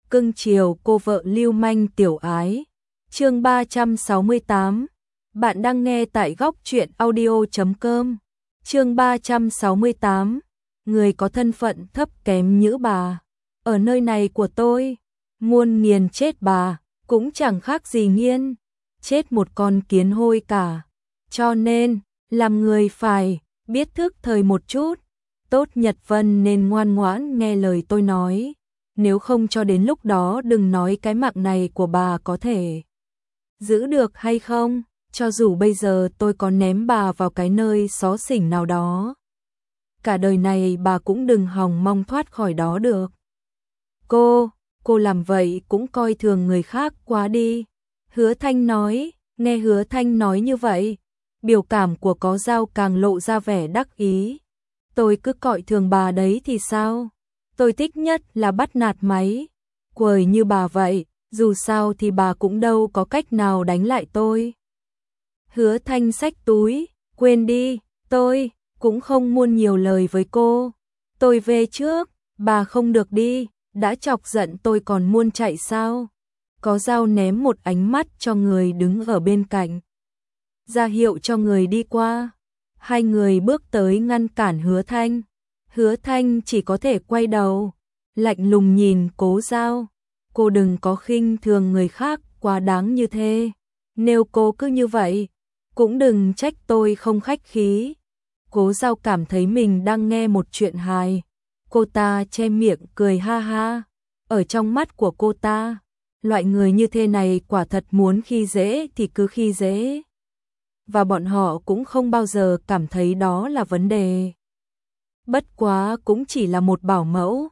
cưng chiều cô vợ lưu manh tiểu ái. Chương 368. Bạn đang nghe tại góc truyện audio.com. Chương 368. Người có thân phận thấp kém như bà. Ở nơi này của tôi, muôn nghiền chết bà, cũng chẳng khác gì nghiên chết một con kiến hôi cả. Cho nên, làm người phải biết thức thời một chút. Tốt Nhật Vân nên ngoan ngoãn nghe lời tôi nói. Nếu không cho đến lúc đó đừng nói cái mạng này của bà có thể giữ được hay không, cho dù bây giờ tôi có ném bà vào cái nơi xó xỉnh nào đó. Cả đời này bà cũng đừng hòng mong thoát khỏi đó được. Cô làm vậy cũng coi thường người khác quá đi. Hứa Thanh nói, nghe Hứa Thanh nói như vậy, biểu cảm của Có Dao càng lộ ra vẻ đắc ý. Tôi cứ coi thường bà đấy thì sao? Tôi thích nhất là bắt nạt máy quời như bà vậy, dù sao thì bà cũng đâu có cách nào đánh lại tôi. Hứa Thanh xách túi, quên đi, tôi cũng không muốn nhiều lời với cô. Tôi về trước, bà không được đi, đã chọc giận tôi còn muốn chạy sao? Có Dao ném một ánh mắt cho người đứng ở bên cạnh, ra hiệu cho người đi qua. Hai người bước tới ngăn cản Hứa Thanh. Hứa Thanh chỉ có thể quay đầu, lạnh lùng nhìn Cố Dao. Cô đừng có khinh thường người khác quá đáng như thế. Nếu cô cứ như vậy, cũng đừng trách tôi không khách khí. Cố Dao cảm thấy mình đang nghe một chuyện hài. Cô ta che miệng cười ha ha. Ở trong mắt của cô ta, loại người như thế này quả thật muốn khi dễ thì cứ khi dễ. Và bọn họ cũng không bao giờ cảm thấy đó là vấn đề. Bất quá cũng chỉ là một bảo mẫu.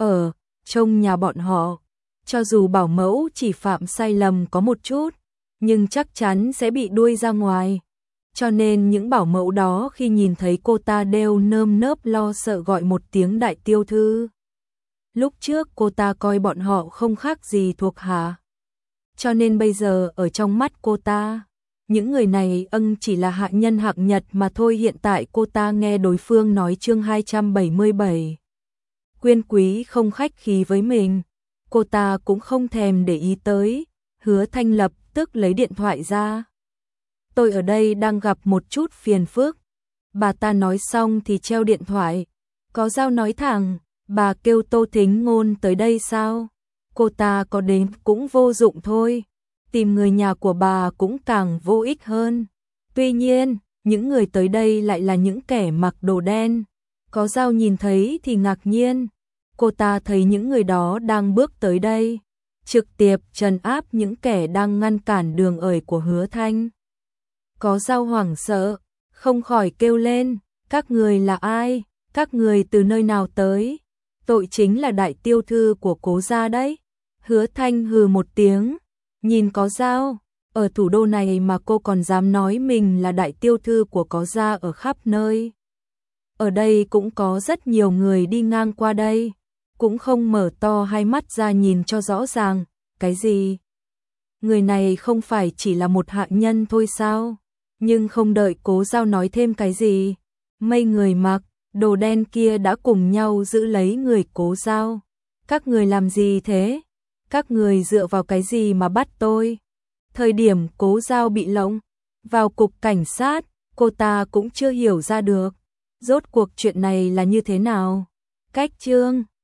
Trong nhà bọn họ, cho dù bảo mẫu chỉ phạm sai lầm có một chút, nhưng chắc chắn sẽ bị đuôi ra ngoài. Cho nên những bảo mẫu đó khi nhìn thấy cô ta đều nơm nớp lo sợ gọi một tiếng đại tiểu thư. Lúc trước cô ta coi bọn họ không khác gì thuộc hạ. Cho nên bây giờ ở trong mắt cô ta, những người này chỉ là hạ nhân hạng nhật mà thôi. Hiện tại cô ta nghe đối phương nói chương 277. Quyên quý không khách khí với mình, cô ta cũng không thèm để ý tới. Hứa Thanh lập tức lấy điện thoại ra. Tôi ở đây đang gặp một chút phiền phức. Bà ta nói xong thì treo điện thoại. Có Dao nói thẳng, bà kêu Tô Thính Ngôn tới đây sao? Cô ta có đến cũng vô dụng thôi. Tìm người nhà của bà cũng càng vô ích hơn. Tuy nhiên, những người tới đây lại là những kẻ mặc đồ đen. Có Dao nhìn thấy thì ngạc nhiên. Cô ta thấy những người đó đang bước tới đây, trực tiếp trấn áp những kẻ đang ngăn cản đường ởi của Hứa Thanh. Có Dao hoảng sợ, không khỏi kêu lên, các người là ai? Các người từ nơi nào tới? Tội chính là đại tiểu thư của Cố gia đấy. Hứa Thanh hừ một tiếng, nhìn Có Dao, ở thủ đô này mà cô còn dám nói mình là đại tiểu thư của Có gia ở khắp nơi. Ở đây cũng có rất nhiều người đi ngang qua đây, cũng không mở to hai mắt ra nhìn cho rõ ràng. Cái gì? Người này không phải chỉ là một hạ nhân thôi sao? Nhưng không đợi Cố Dao nói thêm cái gì, mấy người mặc đồ đen kia đã cùng nhau giữ lấy người Cố Dao. Các người làm gì thế? Các người dựa vào cái gì mà bắt tôi? Thời điểm Cố Dao bị lộng vào cục cảnh sát, cô ta cũng chưa hiểu ra được rốt cuộc chuyện này là như thế nào. Cách chương